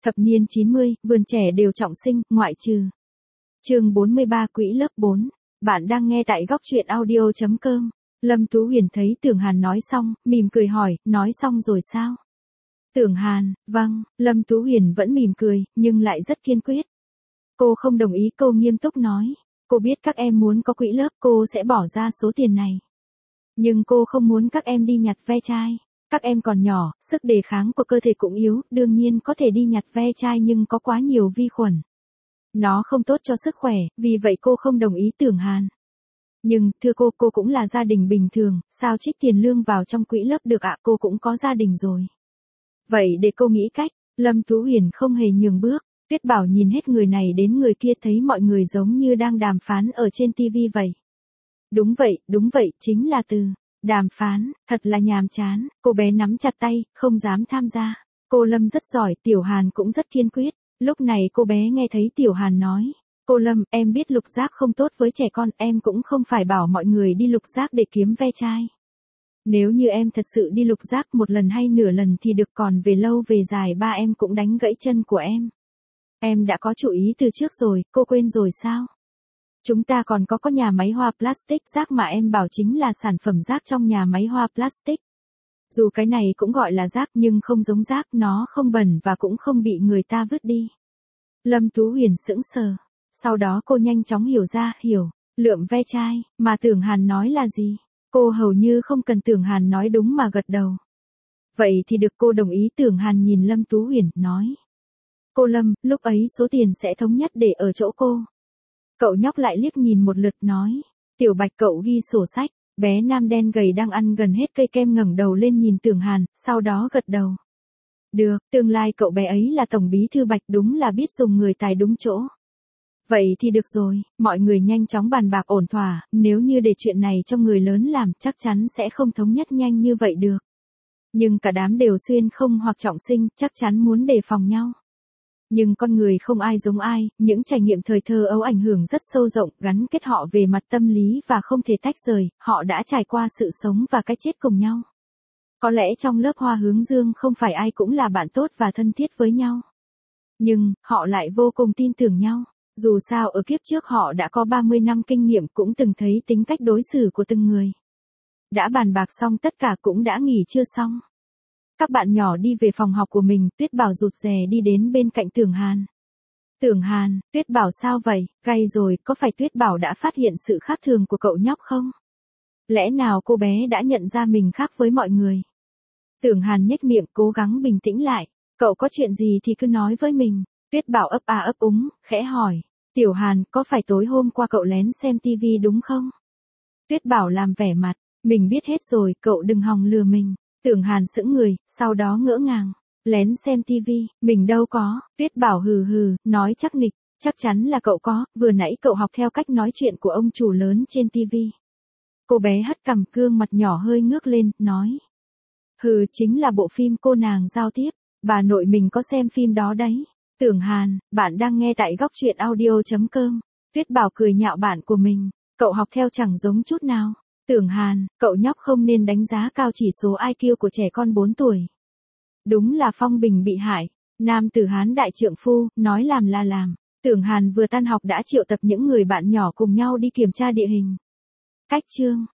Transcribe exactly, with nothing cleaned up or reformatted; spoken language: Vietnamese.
Thập niên chín mươi, vườn trẻ đều trọng sinh, ngoại trừ. Chương bốn mươi ba Quỹ lớp bốn. Bạn đang nghe tại góc truyện audio chấm com. Lâm Tú Huyền thấy Tưởng Hàn nói xong, mỉm cười hỏi, nói xong rồi sao? Tưởng Hàn, vâng, Lâm Tú Huyền vẫn mỉm cười, nhưng lại rất kiên quyết. Cô không đồng ý, cô nghiêm túc nói. Cô biết các em muốn có quỹ lớp, cô sẽ bỏ ra số tiền này. Nhưng cô không muốn các em đi nhặt ve chai. Các em còn nhỏ, sức đề kháng của cơ thể cũng yếu, đương nhiên có thể đi nhặt ve chai nhưng có quá nhiều vi khuẩn. Nó không tốt cho sức khỏe, vì vậy cô không đồng ý Tưởng Hàn. Nhưng, thưa cô, cô cũng là gia đình bình thường, sao trích tiền lương vào trong quỹ lớp được ạ, cô cũng có gia đình rồi. Vậy để cô nghĩ cách, Lâm Tú Huyền không hề nhường bước, Tuyết Bảo nhìn hết người này đến người kia thấy mọi người giống như đang đàm phán ở trên tivi vậy. Đúng vậy, đúng vậy, chính là từ đàm phán, thật là nhàm chán, cô bé nắm chặt tay, không dám tham gia. Cô Lâm rất giỏi, Tiểu Hàn cũng rất kiên quyết. Lúc này cô bé nghe thấy Tiểu Hàn nói, cô Lâm, em biết lục giác không tốt với trẻ con, em cũng không phải bảo mọi người đi lục giác để kiếm ve chai. Nếu như em thật sự đi lục giác một lần hay nửa lần thì được, còn về lâu về dài ba em cũng đánh gãy chân của em. Em đã có chủ ý từ trước rồi, cô quên rồi sao? Chúng ta còn có có nhà máy hoa plastic rác mà em bảo chính là sản phẩm rác trong nhà máy hoa plastic. Dù cái này cũng gọi là rác nhưng không giống rác, nó không bẩn và cũng không bị người ta vứt đi. Lâm Tú Huyền sững sờ. Sau đó cô nhanh chóng hiểu ra, hiểu, lượm ve chai, mà Tưởng Hàn nói là gì. Cô hầu như không cần Tưởng Hàn nói đúng mà gật đầu. Vậy thì được, cô đồng ý. Tưởng Hàn nhìn Lâm Tú Huyền, nói. Cô Lâm, lúc ấy số tiền sẽ thống nhất để ở chỗ cô. Cậu nhóc lại liếc nhìn một lượt nói. Tiểu Bạch, cậu ghi sổ sách. Bé nam đen gầy đang ăn gần hết cây kem ngẩng đầu lên nhìn Tưởng Hàn, sau đó gật đầu. Được, tương lai cậu bé ấy là tổng bí thư Bạch, đúng là biết dùng người tài đúng chỗ. Vậy thì được rồi, mọi người nhanh chóng bàn bạc ổn thỏa, nếu như để chuyện này cho người lớn làm chắc chắn sẽ không thống nhất nhanh như vậy được. Nhưng cả đám đều xuyên không hoặc trọng sinh, chắc chắn muốn đề phòng nhau. Nhưng con người không ai giống ai, những trải nghiệm thời thơ ấu ảnh hưởng rất sâu rộng, gắn kết họ về mặt tâm lý và không thể tách rời, họ đã trải qua sự sống và cái chết cùng nhau. Có lẽ trong lớp Hoa Hướng Dương không phải ai cũng là bạn tốt và thân thiết với nhau. Nhưng, họ lại vô cùng tin tưởng nhau. Dù sao ở kiếp trước họ đã có ba mươi năm kinh nghiệm, cũng từng thấy tính cách đối xử của từng người. Đã bàn bạc xong tất cả cũng đã nghỉ trưa xong. Các bạn nhỏ đi về phòng học của mình, Tuyết Bảo rụt rè đi đến bên cạnh Tưởng Hàn. Tưởng Hàn, Tuyết Bảo sao vậy, gay rồi, có phải Tuyết Bảo đã phát hiện sự khác thường của cậu nhóc không? Lẽ nào cô bé đã nhận ra mình khác với mọi người? Tưởng Hàn nhếch miệng cố gắng bình tĩnh lại, cậu có chuyện gì thì cứ nói với mình. Tuyết Bảo ấp à ấp úng, khẽ hỏi, Tiểu Hàn, có phải tối hôm qua cậu lén xem tivi đúng không? Tuyết Bảo làm vẻ mặt, mình biết hết rồi, cậu đừng hòng lừa mình. Tưởng Hàn sững người, sau đó ngỡ ngàng, lén xem tivi, mình đâu có. Tuyết Bảo hừ hừ, nói chắc nịch, chắc chắn là cậu có, vừa nãy cậu học theo cách nói chuyện của ông chủ lớn trên tivi. Cô bé hất cằm, gương mặt nhỏ hơi ngước lên, nói. Hừ, chính là bộ phim cô nàng giao tiếp, bà nội mình có xem phim đó đấy. Tưởng Hàn, bạn đang nghe tại góc truyện audio chấm com. Tuyết Bảo cười nhạo bạn của mình, cậu học theo chẳng giống chút nào. Tưởng Hàn, cậu nhóc không nên đánh giá cao chỉ số i kiu của trẻ con bốn tuổi. Đúng là phong bình bị hại. Nam tử Hán đại trượng phu, nói làm là làm. Tưởng Hàn vừa tan học đã triệu tập những người bạn nhỏ cùng nhau đi kiểm tra địa hình. Cách chương.